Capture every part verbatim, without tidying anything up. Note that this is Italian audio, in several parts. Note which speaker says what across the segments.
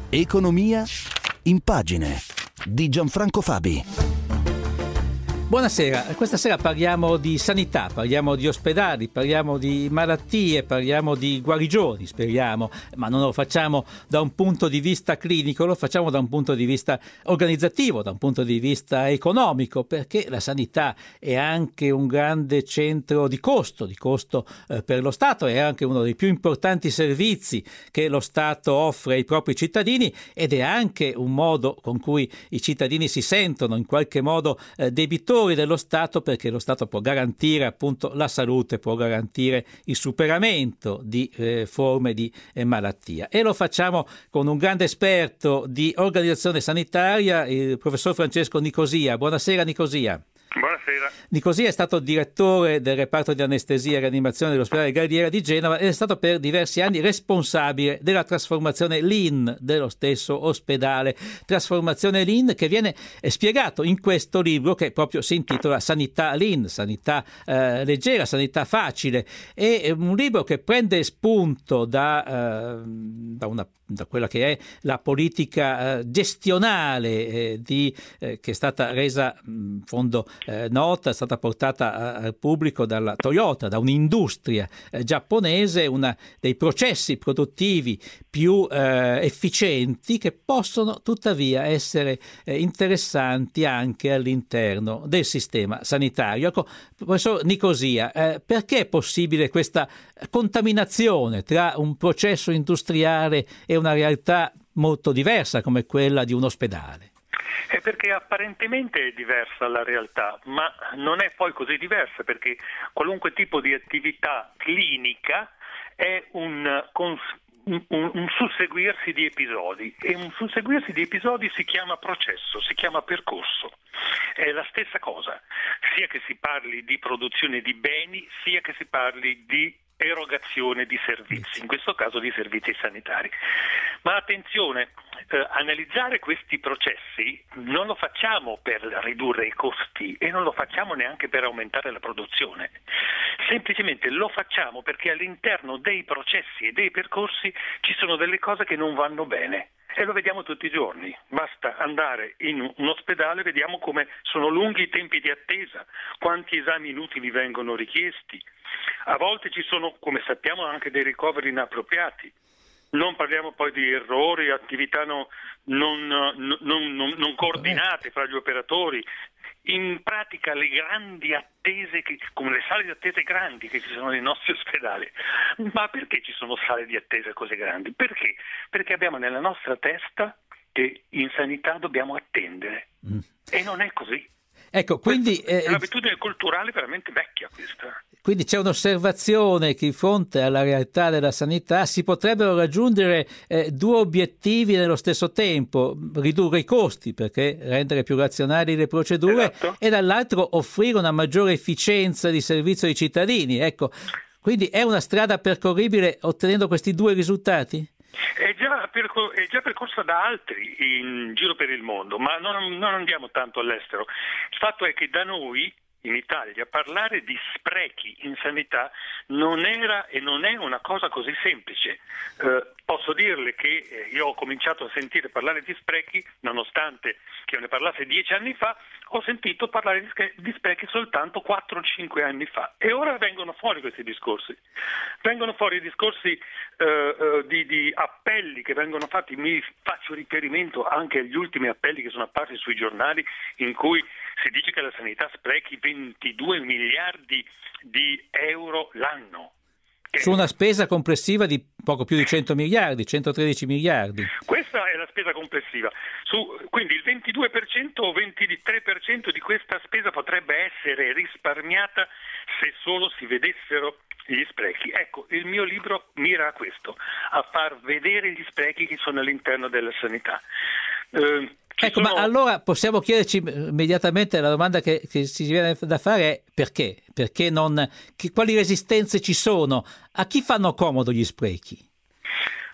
Speaker 1: Economia in pagine di Gianfranco Fabi.
Speaker 2: Buonasera, questa sera parliamo di sanità, parliamo di ospedali, parliamo di malattie, parliamo di guarigioni, speriamo, ma non lo facciamo da un punto di vista clinico, lo facciamo da un punto di vista organizzativo, da un punto di vista economico, perché la sanità è anche un grande centro di costo, di costo eh, per lo Stato, è anche uno dei più importanti servizi che lo Stato offre ai propri cittadini ed è anche un modo con cui i cittadini si sentono in qualche modo eh, debitori dello Stato, perché lo Stato può garantire appunto la salute, può garantire il superamento di eh, forme di eh, malattia, e lo facciamo con un grande esperto di organizzazione sanitaria, il professor Francesco Nicosia. Buonasera Nicosia.
Speaker 3: Buonasera.
Speaker 2: Nicosia è stato direttore del reparto di anestesia e rianimazione dell'ospedale Galliera di Genova ed è stato per diversi anni responsabile della trasformazione Lean dello stesso ospedale. Trasformazione Lean che viene spiegato in questo libro che proprio si intitola Sanità Lean, sanità eh, leggera, sanità facile. È un libro che prende spunto da, eh, da, una, da quella che è la politica eh, gestionale eh, di, eh, che è stata resa in fondo Eh, nota, è stata portata a, al pubblico dalla Toyota, da un'industria eh, giapponese, uno dei processi produttivi più eh, efficienti che possono tuttavia essere eh, interessanti anche all'interno del sistema sanitario. Ecco, professor Nicosia, eh, perché è possibile questa contaminazione tra un processo industriale e una realtà molto diversa come quella di un ospedale?
Speaker 3: È perché apparentemente è diversa la realtà, ma non è poi così diversa, perché qualunque tipo di attività clinica è un, un, un, un susseguirsi di episodi, e un susseguirsi di episodi si chiama processo, si chiama percorso. È la stessa cosa, sia che si parli di produzione di beni, sia che si parli di erogazione di servizi, in questo caso di servizi sanitari. Ma attenzione, eh, analizzare questi processi non lo facciamo per ridurre i costi e non lo facciamo neanche per aumentare la produzione, semplicemente lo facciamo perché all'interno dei processi e dei percorsi ci sono delle cose che non vanno bene. E lo vediamo tutti i giorni, basta andare in un ospedale, vediamo come sono lunghi i tempi di attesa, quanti esami inutili vengono richiesti, a volte ci sono, come sappiamo, anche dei ricoveri inappropriati, non parliamo poi di errori, attività no, non, non, non, non coordinate fra gli operatori. In pratica le grandi attese, che, come le sale di attesa grandi che ci sono nei nostri ospedali. Ma perché ci sono sale di attesa così grandi? Perché? Perché abbiamo nella nostra testa che in sanità dobbiamo attendere. Mm. E non è così.
Speaker 2: Ecco, quindi
Speaker 3: è un'abitudine culturale veramente vecchia questa.
Speaker 2: Quindi c'è un'osservazione che di fronte alla realtà della sanità si potrebbero raggiungere eh, due obiettivi nello stesso tempo: ridurre i costi perché rendere più razionali le procedure, esatto, e dall'altro offrire una maggiore efficienza di servizio ai cittadini. Ecco, quindi è una strada percorribile ottenendo questi due risultati?
Speaker 3: È già, percor- è già percorsa da altri in giro per il mondo, ma non, non andiamo tanto all'estero. Il fatto è che da noi in Italia parlare di sprechi in sanità non era e non è una cosa così semplice. Eh, posso dirle che eh, io ho cominciato a sentire parlare di sprechi, nonostante che io ne parlasse dieci anni fa, ho sentito parlare di, sprechi, di sprechi soltanto quattro cinque anni fa, e ora vengono fuori questi discorsi. Vengono fuori discorsi eh, eh, di, di appelli che vengono fatti. Mi faccio riferimento anche agli ultimi appelli che sono apparsi sui giornali, in cui si dice che la sanità sprechi ventidue miliardi di euro l'anno.
Speaker 2: Su una spesa complessiva di poco più di cento miliardi, centotredici miliardi.
Speaker 3: Questa è la spesa complessiva. Su, quindi il ventidue per cento o ventitré per cento di questa spesa potrebbe essere risparmiata se solo si vedessero gli sprechi. Ecco, il mio libro mira a questo, a far vedere gli sprechi che sono all'interno della sanità. Eh,
Speaker 2: Ecco,
Speaker 3: sono...
Speaker 2: ma allora possiamo chiederci immediatamente, la domanda che, che si viene da fare è perché? Perché non, che, quali resistenze ci sono? A chi fanno comodo gli sprechi?
Speaker 3: Beh, di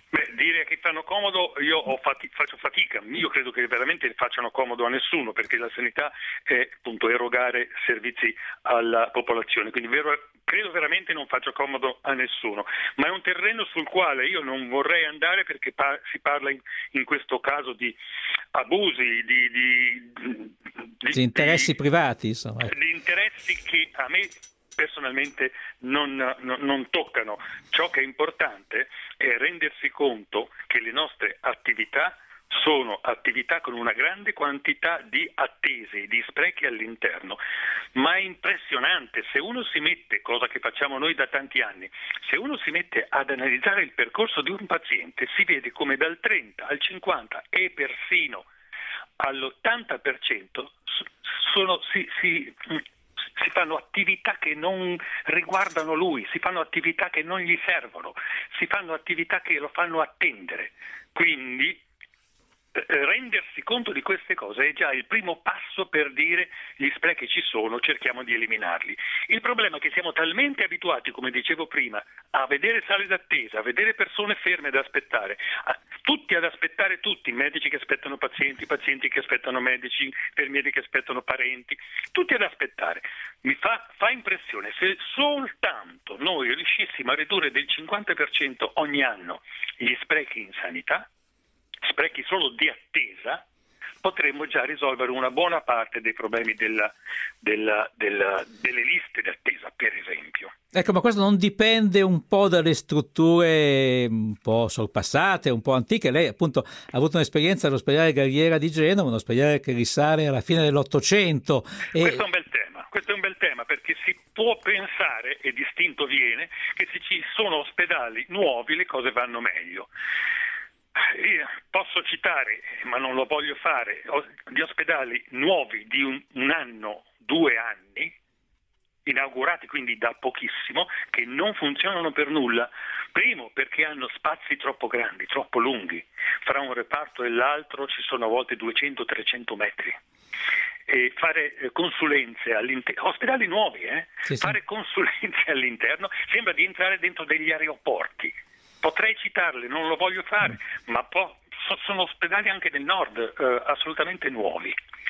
Speaker 3: dire che fanno comodo, io ho fati- faccio fatica, io credo che veramente facciano comodo a nessuno, perché la sanità è appunto erogare servizi alla popolazione, quindi vero, credo veramente non faccia comodo a nessuno, ma è un terreno sul quale io non vorrei andare, perché pa- si parla in, in questo caso di abusi, di, di, di,
Speaker 2: di interessi
Speaker 3: di,
Speaker 2: privati, insomma.
Speaker 3: di interessi che a me personalmente non, non, non toccano. Ciò che è importante è rendersi conto che le nostre attività sono attività con una grande quantità di attese, di sprechi all'interno, ma è impressionante se uno si mette, cosa che facciamo noi da tanti anni, se uno si mette ad analizzare il percorso di un paziente, si vede come dal trenta al cinquanta e persino all'ottanta per cento sono, si, si, si fanno attività che non riguardano lui, si fanno attività che non gli servono, si fanno attività che lo fanno attendere. Quindi rendersi conto di queste cose è già il primo passo per dire gli sprechi ci sono, cerchiamo di eliminarli. Il problema è che siamo talmente abituati, come dicevo prima, a vedere sale d'attesa, a vedere persone ferme ad aspettare, a, tutti ad aspettare tutti, medici che aspettano pazienti, pazienti che aspettano medici, infermieri che aspettano parenti, tutti ad aspettare. Mi fa, fa impressione, se soltanto noi riuscissimo a ridurre del cinquanta per cento ogni anno gli sprechi in sanità, sprechi solo di attesa, potremmo già risolvere una buona parte dei problemi della, della, della, delle liste d'attesa, per esempio.
Speaker 2: Ecco, ma questo non dipende un po' dalle strutture un po' sorpassate, un po' antiche? Lei appunto ha avuto un'esperienza all'ospedale Galliera di Genova, un ospedale che risale alla fine dell'Ottocento. E... Questo è un bel tema,
Speaker 3: questo è un bel tema, perché si può pensare, e distinto viene, che se ci sono ospedali nuovi le cose vanno meglio. Io posso citare, ma non lo voglio fare, di ospedali nuovi di un, un anno, due anni, inaugurati quindi da pochissimo, che non funzionano per nulla. Primo, perché hanno spazi troppo grandi, troppo lunghi. Fra un reparto e l'altro ci sono a volte duecento trecento metri. E fare consulenze all'interno, ospedali nuovi, eh? Sì, sì. Fare consulenze all'interno sembra di entrare dentro degli aeroporti. Potrei citarle, non lo voglio fare, ma po- sono ospedali anche del nord, eh, assolutamente nuovi.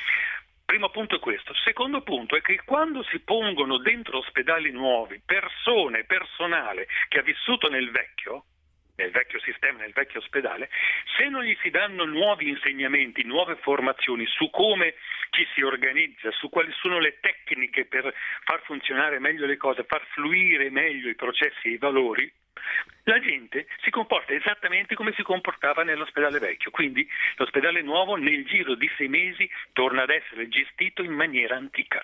Speaker 3: Primo punto è questo. Secondo punto è che quando si pongono dentro ospedali nuovi persone, personale che ha vissuto nel vecchio, nel vecchio sistema, nel vecchio ospedale, se non gli si danno nuovi insegnamenti, nuove formazioni su come ci si organizza, su quali sono le tecniche per far funzionare meglio le cose, far fluire meglio i processi e i valori, la gente si comporta esattamente come si comportava nell'ospedale vecchio, quindi l'ospedale nuovo nel giro di sei mesi torna ad essere gestito in maniera antica.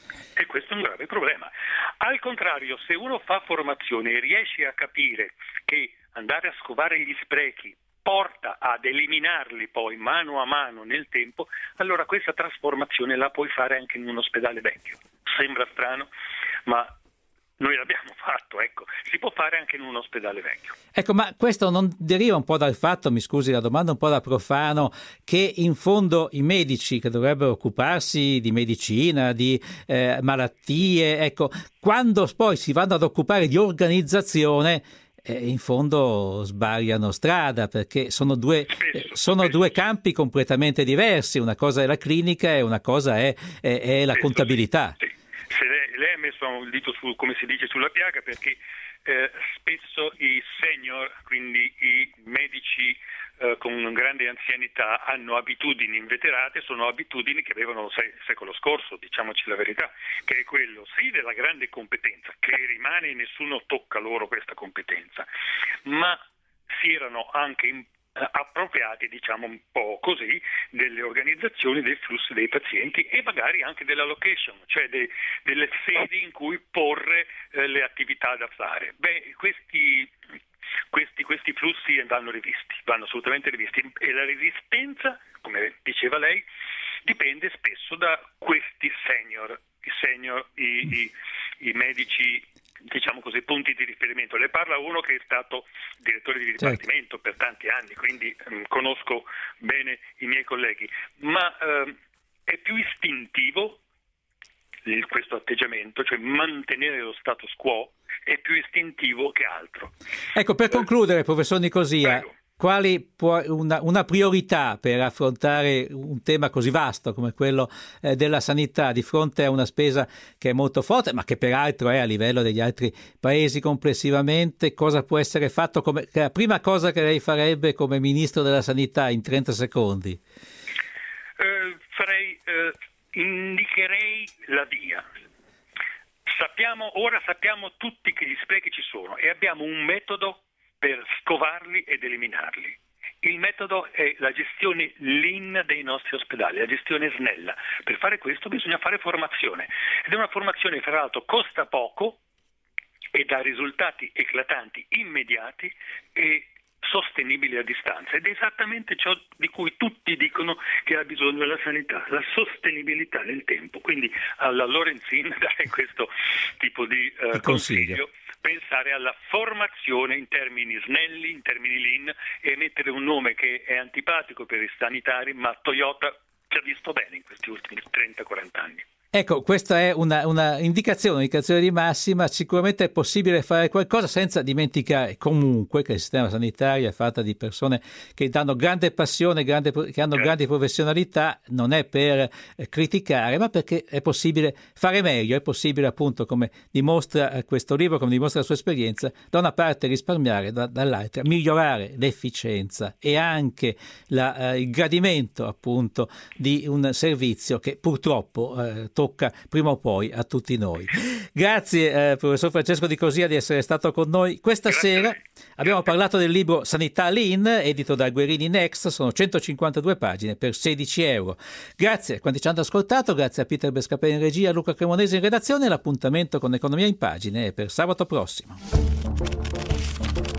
Speaker 3: E questo è un grave problema. Al contrario, se uno fa formazione e riesce a capire che andare a scovare gli sprechi porta ad eliminarli poi mano a mano nel tempo, allora questa trasformazione la puoi fare anche in un ospedale vecchio. Sembra strano, ma noi l'abbiamo fatto, ecco, si può fare anche in un ospedale vecchio.
Speaker 2: Ecco, ma questo non deriva un po' dal fatto, mi scusi la domanda un po' da profano, che in fondo i medici che dovrebbero occuparsi di medicina, di eh, malattie, ecco, quando poi si vanno ad occupare di organizzazione, eh, in fondo sbagliano strada, perché sono due, spesso, eh, sono spesso. due campi completamente diversi, una cosa è la clinica e una cosa è, è, è la spesso, contabilità.
Speaker 3: Sì, sì. Se lei, lei ha messo il dito su, come si dice, sulla piaga, perché eh, spesso i senior, quindi i medici eh, con grande anzianità, hanno abitudini inveterate, sono abitudini che avevano il secolo scorso, diciamoci la verità, che è quello sì della grande competenza, che rimane e nessuno tocca loro questa competenza, ma si erano anche in appropriati, diciamo un po' così, delle organizzazioni dei flussi dei pazienti e magari anche della location, cioè de, delle sedi in cui porre eh, le attività da fare. Beh, questi, questi, questi flussi vanno rivisti, vanno assolutamente rivisti, e la resistenza, come diceva lei, dipende spesso da questi senior, i senior, i, i, i medici, diciamo così, punti di riferimento. Le parla uno che è stato direttore di dipartimento, certo, per tanti anni, quindi um, conosco bene i miei colleghi, ma um, è più istintivo il, questo atteggiamento, cioè mantenere lo status quo è più istintivo che altro.
Speaker 2: Ecco, per concludere, professor Nicosia,
Speaker 3: Prego.
Speaker 2: quali può, una, una priorità per affrontare un tema così vasto come quello eh, della sanità di fronte a una spesa che è molto forte, ma che peraltro è a livello degli altri paesi complessivamente? Cosa può essere fatto? Come, che la prima cosa che lei farebbe come ministro della sanità in trenta secondi?
Speaker 3: Eh, farei, eh, indicherei la via. Sappiamo, ora sappiamo tutti che gli sprechi ci sono e abbiamo un metodo per scovarli ed eliminarli. Il metodo è la gestione lean dei nostri ospedali, la gestione snella. Per fare questo bisogna fare formazione ed è una formazione che tra l'altro costa poco e dà risultati eclatanti, immediati e sostenibili a distanza, ed è esattamente ciò di cui tutti dicono che ha bisogno la sanità, la sostenibilità nel tempo. Quindi alla Lorenzin darei questo tipo di uh, consiglio, pensare alla formazione in termini snelli, in termini lean, e mettere un nome che è antipatico per i sanitari, ma Toyota ci ha visto bene in questi ultimi trenta quaranta anni.
Speaker 2: Ecco, questa è una, una indicazione, un'indicazione di massima. Sicuramente è possibile fare qualcosa senza dimenticare comunque che il sistema sanitario è fatto di persone che danno grande passione, grande, che hanno grandi professionalità. Non è per eh, criticare, ma perché è possibile fare meglio, è possibile appunto, come dimostra eh, questo libro, come dimostra la sua esperienza, da una parte risparmiare, da, dall'altra migliorare l'efficienza e anche la, eh, il gradimento appunto di un servizio che purtroppo eh, tocca prima o poi a tutti noi. Grazie eh, professor Francesco Di Cosia di essere stato con noi questa Grazie. sera. Abbiamo parlato del libro Sanità Lean, edito da Guerini Next, sono centocinquantadue pagine per sedici euro. Grazie a quanti ci hanno ascoltato, grazie a Peter Bescapè in regia, Luca Cremonese in redazione. L'appuntamento con Economia in Pagine è per sabato prossimo.